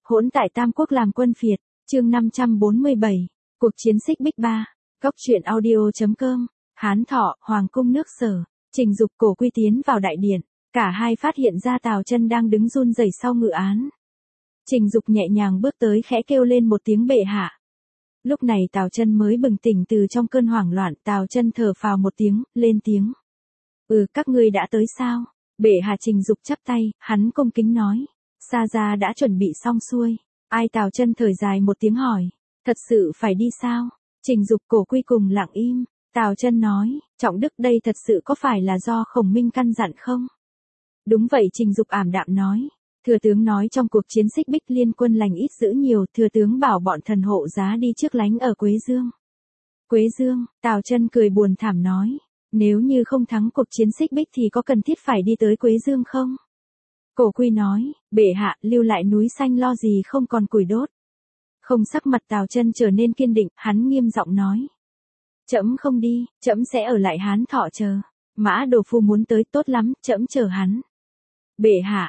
Hỗn tại Tam Quốc làm quân phiệt, chương 547, cuộc chiến xích bích 3, góc truyện audio.com, Hán Thọ, Hoàng cung nước Sở, Trình Dục Cổ Quy tiến vào đại điện, cả hai phát hiện ra Tào Chân đang đứng run rẩy sau ngự án. Trình Dục nhẹ nhàng bước tới khẽ kêu lên một tiếng bệ hạ. Lúc này Tào Chân mới bừng tỉnh từ trong cơn hoảng loạn, Tào Chân thở phào một tiếng, lên tiếng. Các ngươi đã tới sao? Bệ hạ. Trình Dục chắp tay, hắn cung kính nói. Sa gia đã chuẩn bị xong xuôi. Ai? Tào Chân thở dài một tiếng hỏi. Thật sự phải đi sao? Trình Dục Cổ Quy cùng lặng im. Tào Chân nói, Trọng Đức đây thật sự có phải là do Khổng Minh căn dặn không? Đúng vậy. Trình Dục ảm đạm nói. Thừa tướng nói trong cuộc chiến xích bích liên quân lành ít dữ nhiều, thừa tướng bảo bọn thần hộ giá đi trước lánh ở Quế Dương. Quế Dương? Tào Chân cười buồn thảm nói. Nếu như không thắng cuộc chiến xích bích thì có cần thiết phải đi tới Quế Dương không? Cổ Quy nói, bệ hạ, lưu lại núi xanh lo gì không còn củi đốt. Không, sắc mặt Tào Chân trở nên kiên định, hắn nghiêm giọng nói. Trẫm không đi, trẫm sẽ ở lại Hán Thọ chờ. Mã Đồ Phu muốn tới, tốt lắm, trẫm chờ hắn. Bệ hạ,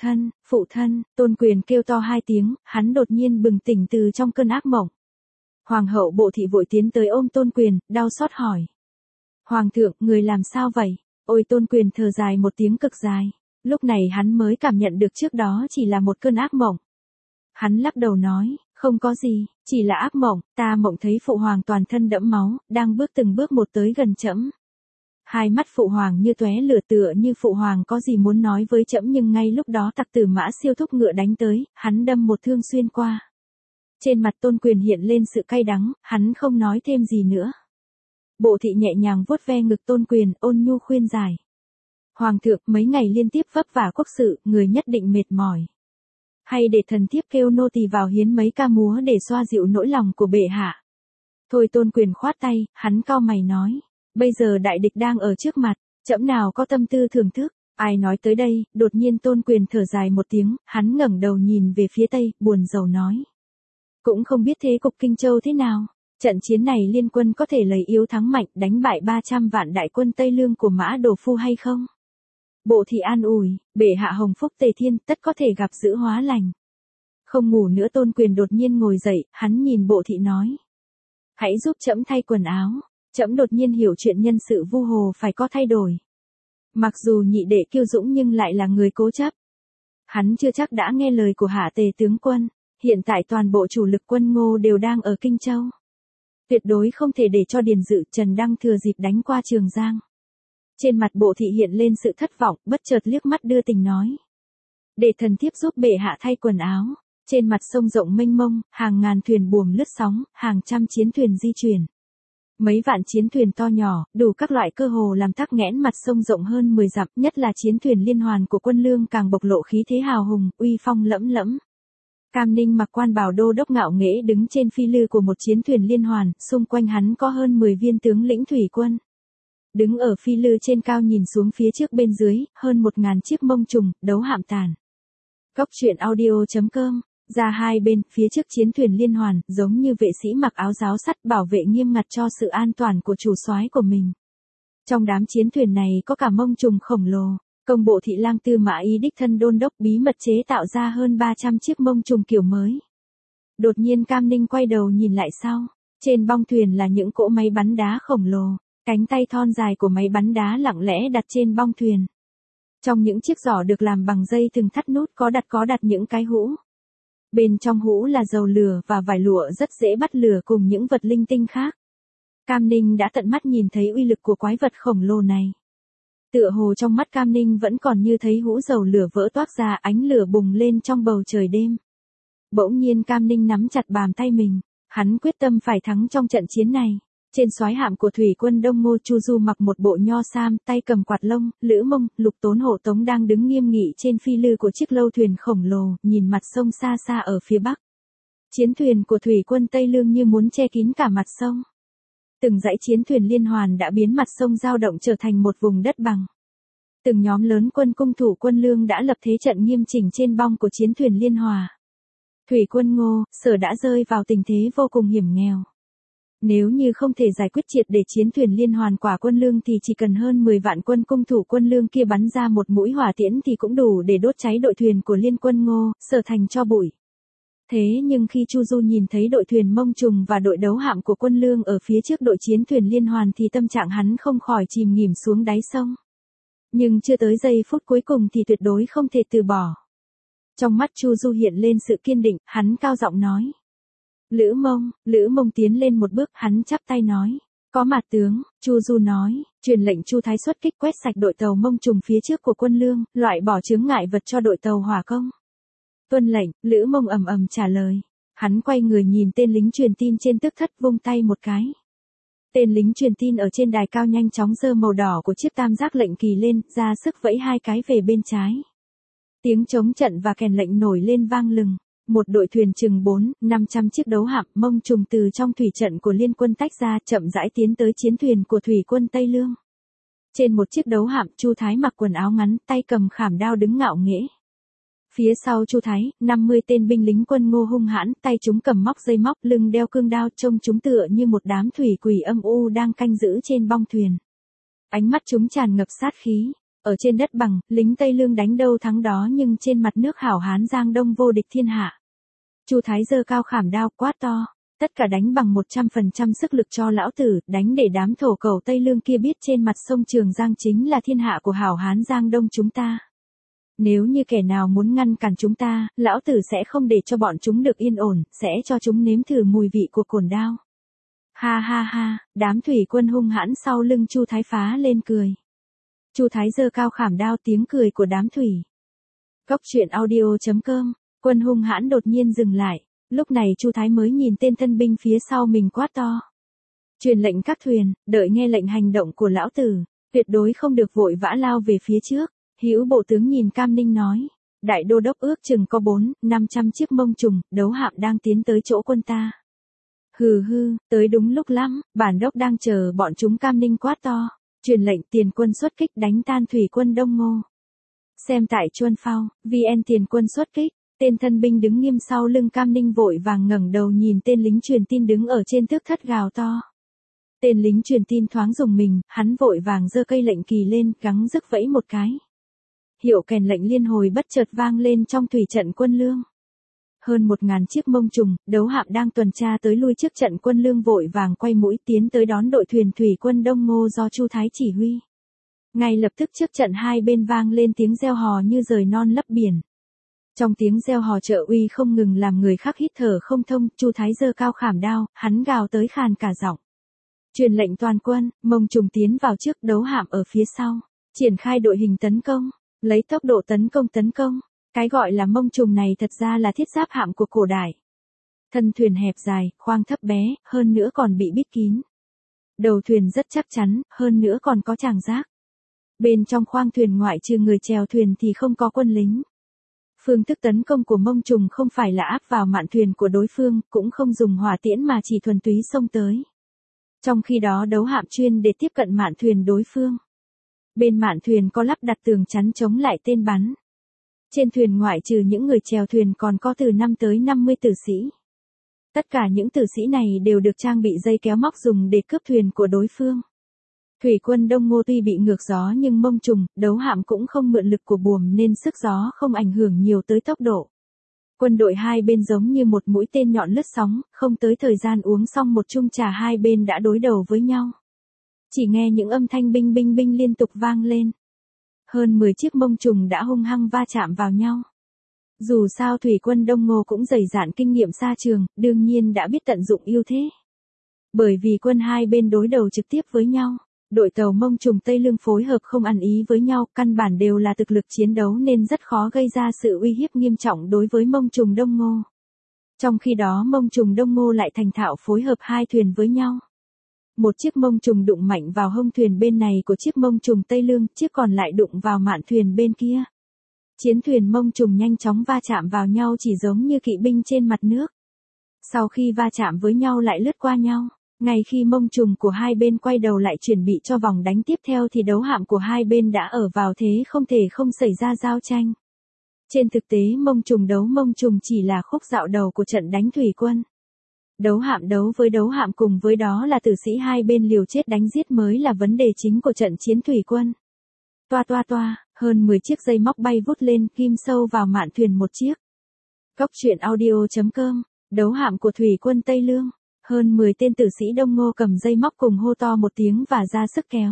phụ thân, Tôn Quyền kêu to hai tiếng, hắn đột nhiên bừng tỉnh từ trong cơn ác mộng. Hoàng hậu Bộ Thị vội tiến tới ôm Tôn Quyền, đau xót hỏi. Hoàng thượng, người làm sao vậy? Ôi! Tôn Quyền thở dài một tiếng cực dài. Lúc này hắn mới cảm nhận được trước đó chỉ là một cơn ác mộng. Hắn lắc đầu nói, không có gì, chỉ là ác mộng, ta mộng thấy phụ hoàng toàn thân đẫm máu, đang bước từng bước một tới gần trẫm. Hai mắt phụ hoàng như tóe lửa, tựa như phụ hoàng có gì muốn nói với trẫm, nhưng ngay lúc đó Tặc Tử Mã Siêu thúc ngựa đánh tới, hắn đâm một thương xuyên qua. Trên mặt Tôn Quyền hiện lên sự cay đắng, hắn không nói thêm gì nữa. Bộ Thị nhẹ nhàng vuốt ve ngực Tôn Quyền, ôn nhu khuyên giải. Hoàng thượng, mấy ngày liên tiếp vấp vả quốc sự, người nhất định mệt mỏi. Hay để thần thiếp kêu nô tỳ vào hiến mấy ca múa để xoa dịu nỗi lòng của bệ hạ. Thôi. Tôn Quyền khoát tay, hắn cau mày nói. Bây giờ đại địch đang ở trước mặt, trẫm nào có tâm tư thưởng thức. Ai nói tới đây, đột nhiên Tôn Quyền thở dài một tiếng, hắn ngẩng đầu nhìn về phía tây, buồn rầu nói. Cũng không biết thế cục Kinh Châu thế nào. Trận chiến này liên quân có thể lấy yếu thắng mạnh, đánh bại 300 vạn đại quân Tây Lương của Mã Đồ Phu hay không? Bộ Thị an ủi, bệ hạ hồng phúc tề thiên, tất có thể gặp dữ hóa lành. Không ngủ nữa. Tôn Quyền đột nhiên ngồi dậy, hắn nhìn Bộ Thị nói. Hãy giúp trẫm thay quần áo. Trẫm đột nhiên hiểu chuyện nhân sự Vu Hồ phải có thay đổi. Mặc dù nhị đệ kiêu dũng nhưng lại là người cố chấp. Hắn chưa chắc đã nghe lời của Hạ Tề tướng quân. Hiện tại toàn bộ chủ lực quân Ngô đều đang ở Kinh Châu. Tuyệt đối không thể để cho Điền Dự, Trần Đăng thừa dịp đánh qua Trường Giang. Trên mặt Bộ Thị hiện lên sự thất vọng, bất chợt liếc mắt đưa tình nói. Để thần thiếp giúp bệ hạ thay quần áo. Trên mặt sông rộng mênh mông, hàng ngàn thuyền buồm lướt sóng, hàng trăm chiến thuyền di chuyển. Mấy vạn chiến thuyền to nhỏ, đủ các loại, cơ hồ làm tắc nghẽn mặt sông rộng hơn 10 dặm, nhất là chiến thuyền liên hoàn của quân Lương càng bộc lộ khí thế hào hùng, uy phong lẫm lẫm. Cam Ninh mặc quan bào đô đốc ngạo nghễ đứng trên phi lư của một chiến thuyền liên hoàn, xung quanh hắn có hơn 10 viên tướng lĩnh thủy quân. Đứng ở phi lư trên cao nhìn xuống phía trước bên dưới, hơn 1000 chiếc mông trùng, đấu hạm tàn. Góc truyện audio.com, ra hai bên, phía trước chiến thuyền liên hoàn, giống như vệ sĩ mặc áo giáo sắt bảo vệ nghiêm ngặt cho sự an toàn của chủ soái của mình. Trong đám chiến thuyền này có cả mông trùng khổng lồ. Công Bộ Thị lang Tư Mã Ý đích thân đôn đốc bí mật chế tạo ra hơn 300 chiếc mông trùng kiểu mới. Đột nhiên Cam Ninh quay đầu nhìn lại sau. Trên bong thuyền là những cỗ máy bắn đá khổng lồ. Cánh tay thon dài của máy bắn đá lặng lẽ đặt trên bong thuyền. Trong những chiếc giỏ được làm bằng dây thừng thắt nút có đặt những cái hũ. Bên trong hũ là dầu lửa và vải lụa rất dễ bắt lửa cùng những vật linh tinh khác. Cam Ninh đã tận mắt nhìn thấy uy lực của quái vật khổng lồ này. Tựa hồ trong mắt Cam Ninh vẫn còn như thấy hũ dầu lửa vỡ toác ra, ánh lửa bùng lên trong bầu trời đêm. Bỗng nhiên Cam Ninh nắm chặt bàn tay mình, hắn quyết tâm phải thắng trong trận chiến này. Trên soái hạm của thủy quân Đông Ngô, Chu Du mặc một bộ nho sam, tay cầm quạt lông, Lữ Mông, Lục Tốn, Hộ Tống đang đứng nghiêm nghị trên phi lư của chiếc lâu thuyền khổng lồ, nhìn mặt sông xa xa ở phía bắc. Chiến thuyền của thủy quân Tây Lương như muốn che kín cả mặt sông. Từng dãy chiến thuyền liên hoàn đã biến mặt sông dao động trở thành một vùng đất bằng. Từng nhóm lớn quân cung thủ quân Lương đã lập thế trận nghiêm chỉnh trên bong của chiến thuyền liên hòa. Thủy quân Ngô, Sở đã rơi vào tình thế vô cùng hiểm nghèo. Nếu như không thể giải quyết triệt để chiến thuyền liên hoàn quả quân Lương thì chỉ cần hơn 10 vạn quân cung thủ quân Lương kia bắn ra một mũi hỏa tiễn thì cũng đủ để đốt cháy đội thuyền của liên quân Ngô, Sở thành tro bụi. Thế nhưng khi Chu Du nhìn thấy đội thuyền Mông Trùng và đội đấu hạm của quân Lương ở phía trước đội chiến thuyền liên hoàn thì tâm trạng hắn không khỏi chìm nghỉm xuống đáy sông. Nhưng chưa tới giây phút cuối cùng thì tuyệt đối không thể từ bỏ. Trong mắt Chu Du hiện lên sự kiên định, hắn cao giọng nói. Lữ Mông tiến lên một bước, hắn chắp tay nói. Có mặt tướng, Chu Du nói, truyền lệnh Chu Thái xuất kích quét sạch đội tàu Mông Trùng phía trước của quân Lương, loại bỏ chướng ngại vật cho đội tàu hỏa công. Tuân lệnh, Lữ Mông ầm ầm trả lời. Hắn quay người nhìn tên lính truyền tin trên tước thất vung tay một cái. Tên lính truyền tin ở trên đài cao nhanh chóng giơ màu đỏ của chiếc tam giác lệnh kỳ lên, ra sức vẫy hai cái về bên trái. Tiếng trống trận và kèn lệnh nổi lên vang lừng. Một đội thuyền chừng 400-500 chiếc đấu hạm Mông Trùng từ trong thủy trận của liên quân tách ra, chậm rãi tiến tới chiến thuyền của thủy quân Tây Lương. Trên một chiếc đấu hạm, Chu Thái mặc quần áo ngắn, tay cầm khảm đao đứng ngạo nghễ. Phía sau Chu Thái, 50 tên binh lính quân Ngô hung hãn, tay chúng cầm móc dây móc, lưng đeo cương đao, trông chúng tựa như một đám thủy quỷ âm u đang canh giữ trên bong thuyền. Ánh mắt chúng tràn ngập sát khí. Ở trên đất bằng, lính Tây Lương đánh đâu thắng đó, nhưng trên mặt nước hảo hán Giang Đông vô địch thiên hạ. Chu Thái giơ cao khảm đao quát to, tất cả đánh bằng 100% sức lực cho lão tử, đánh để đám thổ cẩu Tây Lương kia biết trên mặt sông Trường Giang chính là thiên hạ của hảo hán Giang Đông chúng ta. Nếu như kẻ nào muốn ngăn cản chúng ta, lão tử sẽ không để cho bọn chúng được yên ổn, sẽ cho chúng nếm thử mùi vị của cồn đao. Ha ha ha, đám thủy quân hung hãn sau lưng Chu Thái phá lên cười. Chu Thái giơ cao khảm đao, tiếng cười của đám thủy. Cốc truyện audio.com, quân hung hãn đột nhiên dừng lại, lúc này Chu Thái mới nhìn tên thân binh phía sau mình quát to. Truyền lệnh các thuyền, đợi nghe lệnh hành động của lão tử, tuyệt đối không được vội vã lao về phía trước. Hữu bộ tướng nhìn Cam Ninh nói, đại đô đốc ước chừng có 400-500 chiếc Mông Trùng, đấu hạm đang tiến tới chỗ quân ta. Hừ hừ, tới đúng lúc lắm, bản đốc đang chờ bọn chúng. Cam Ninh quát to. Truyền lệnh tiền quân xuất kích đánh tan thủy quân Đông Ngô. Xem tại Chuân Phao, VN tiền quân xuất kích, tên thân binh đứng nghiêm sau lưng Cam Ninh vội vàng ngẩng đầu nhìn tên lính truyền tin đứng ở trên tước thất gào to. Tên lính truyền tin thoáng rùng mình, hắn vội vàng giơ cây lệnh kỳ lên, gắng rức vẫy một cái. Hiệu kèn lệnh liên hồi bất chợt vang lên trong thủy trận quân Lương. Hơn 1000 chiếc Mông Trùng, đấu hạm đang tuần tra tới lui trước trận quân Lương vội vàng quay mũi tiến tới đón đội thuyền thủy quân Đông Ngô do Chu Thái chỉ huy. Ngay lập tức trước trận hai bên vang lên tiếng reo hò như rời non lấp biển. Trong tiếng reo hò trợ uy không ngừng làm người khác hít thở không thông, Chu Thái giơ cao khảm đao, hắn gào tới khàn cả giọng. Truyền lệnh toàn quân, Mông Trùng tiến vào trước, đấu hạm ở phía sau, triển khai đội hình tấn công, lấy tốc độ tấn công. Cái gọi là Mông Trùng này thật ra là thiết giáp hạm của cổ đại. Thân thuyền hẹp dài, khoang thấp bé, hơn nữa còn bị bít kín. Đầu thuyền rất chắc chắn, hơn nữa còn có tràng giác. Bên trong khoang thuyền ngoại trừ người chèo thuyền thì không có quân lính. Phương thức tấn công của Mông Trùng không phải là áp vào mạn thuyền của đối phương, cũng không dùng hỏa tiễn mà chỉ thuần túy xông tới. Trong khi đó đấu hạm chuyên để tiếp cận mạn thuyền đối phương. Bên mạn thuyền có lắp đặt tường chắn chống lại tên bắn. Trên thuyền ngoại trừ những người chèo thuyền còn có từ 5 tới 50 tử sĩ. Tất cả những tử sĩ này đều được trang bị dây kéo móc dùng để cướp thuyền của đối phương. Thủy quân Đông Ngô tuy bị ngược gió nhưng Mông Trùng, đấu hạm cũng không mượn lực của buồm nên sức gió không ảnh hưởng nhiều tới tốc độ. Quân đội hai bên giống như một mũi tên nhọn lướt sóng, không tới thời gian uống xong một chung trà hai bên đã đối đầu với nhau. Chỉ nghe những âm thanh binh binh binh liên tục vang lên. Hơn 10 chiếc Mông Trùng đã hung hăng va chạm vào nhau. Dù sao thủy quân Đông Ngô cũng dày dạn kinh nghiệm xa trường, đương nhiên đã biết tận dụng ưu thế. Bởi vì quân hai bên đối đầu trực tiếp với nhau, đội tàu Mông Trùng Tây Lương phối hợp không ăn ý với nhau, căn bản đều là thực lực chiến đấu nên rất khó gây ra sự uy hiếp nghiêm trọng đối với Mông Trùng Đông Ngô. Trong khi đó Mông Trùng Đông Ngô lại thành thạo phối hợp hai thuyền với nhau. Một chiếc Mông Trùng đụng mạnh vào hông thuyền bên này của chiếc Mông Trùng Tây Lương, chiếc còn lại đụng vào mạn thuyền bên kia. Chiến thuyền Mông Trùng nhanh chóng va chạm vào nhau chỉ giống như kỵ binh trên mặt nước. Sau khi va chạm với nhau lại lướt qua nhau. Ngay khi Mông Trùng của hai bên quay đầu lại chuẩn bị cho vòng đánh tiếp theo thì đấu hạm của hai bên đã ở vào thế không thể không xảy ra giao tranh. Trên thực tế Mông Trùng chỉ là khúc dạo đầu của trận đánh thủy quân. Đấu hạm đấu với đấu hạm cùng với đó là tử sĩ hai bên liều chết đánh giết mới là vấn đề chính của trận chiến thủy quân. Toa, hơn 10 chiếc dây móc bay vút lên, ghim sâu vào mạn thuyền một chiếc. Cốc truyện audio.com, đấu hạm của thủy quân Tây Lương. Hơn 10 tên tử sĩ Đông Ngô cầm dây móc cùng hô to một tiếng và ra sức kéo.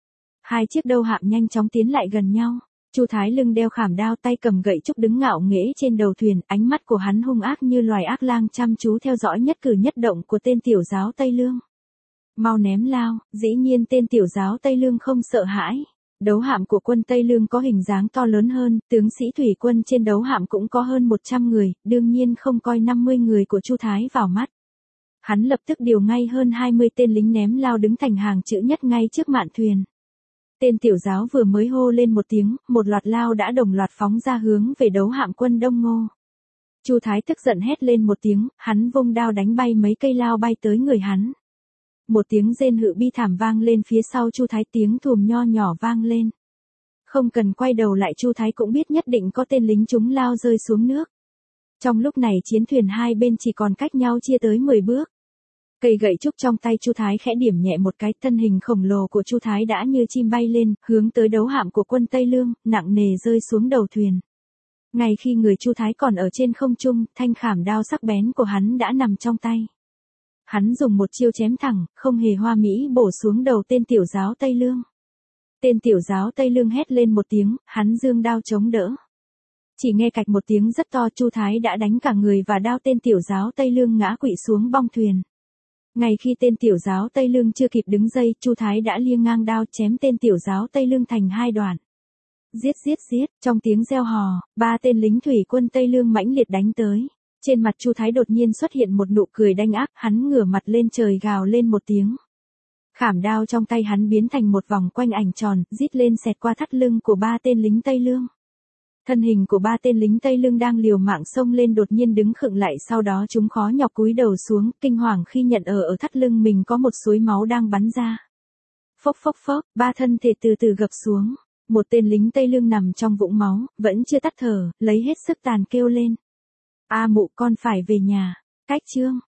Hai chiếc đấu hạm nhanh chóng tiến lại gần nhau. Chu Thái lưng đeo khảm đao, tay cầm gậy trúc đứng ngạo nghễ trên đầu thuyền, ánh mắt của hắn hung ác như loài ác lang chăm chú theo dõi nhất cử nhất động của tên tiểu giáo Tây Lương. Mau ném lao, dĩ nhiên tên tiểu giáo Tây Lương không sợ hãi. Đấu hạm của quân Tây Lương có hình dáng to lớn hơn, tướng sĩ thủy quân trên đấu hạm cũng có hơn 100 người, đương nhiên không coi 50 người của Chu Thái vào mắt. Hắn lập tức điều ngay hơn 20 tên lính ném lao đứng thành hàng chữ nhất ngay trước mạn thuyền. Tên tiểu giáo vừa mới hô lên một tiếng, một loạt lao đã đồng loạt phóng ra hướng về đấu hạm quân Đông Ngô. Chu Thái tức giận hét lên một tiếng, hắn vung đao đánh bay mấy cây lao bay tới người hắn. Một tiếng rên hự bi thảm vang lên phía sau Chu Thái, tiếng thùm nho nhỏ vang lên. Không cần quay đầu lại Chu Thái cũng biết nhất định có tên lính chúng lao rơi xuống nước. Trong lúc này chiến thuyền hai bên chỉ còn cách nhau chia tới 10 bước. Cây gậy trúc trong tay Chu Thái khẽ điểm nhẹ một cái, thân hình khổng lồ của Chu Thái đã như chim bay lên, hướng tới đấu hạm của quân Tây Lương, nặng nề rơi xuống đầu thuyền. Ngay khi người Chu Thái còn ở trên không trung, thanh khảm đao sắc bén của hắn đã nằm trong tay. Hắn dùng một chiêu chém thẳng, không hề hoa mỹ bổ xuống đầu tên tiểu giáo Tây Lương. Tên tiểu giáo Tây Lương hét lên một tiếng, hắn giương đao chống đỡ. Chỉ nghe cạch một tiếng rất to, Chu Thái đã đánh cả người và đao tên tiểu giáo Tây Lương ngã quỵ xuống bong thuyền. Ngay khi tên tiểu giáo Tây Lương chưa kịp đứng dậy, Chu Thái đã liêng ngang đao chém tên tiểu giáo Tây Lương thành hai đoạn. Giết giết giết, trong tiếng reo hò, ba tên lính thủy quân Tây Lương mãnh liệt đánh tới. Trên mặt Chu Thái đột nhiên xuất hiện một nụ cười đanh ác, hắn ngửa mặt lên trời gào lên một tiếng. Khảm đao trong tay hắn biến thành một vòng quanh ảnh tròn, rít lên xẹt qua thắt lưng của ba tên lính Tây Lương. Thân hình của ba tên lính Tây Lương đang liều mạng xông lên đột nhiên đứng khựng lại, sau đó chúng khó nhọc cúi đầu xuống, kinh hoàng khi nhận ở thắt lưng mình có một suối máu đang bắn ra. Phốc phốc phốc, ba thân thể từ từ gập xuống. Một tên lính Tây Lương nằm trong vũng máu, vẫn chưa tắt thở, lấy hết sức tàn kêu lên. A Mụ, con phải về nhà. Cách chương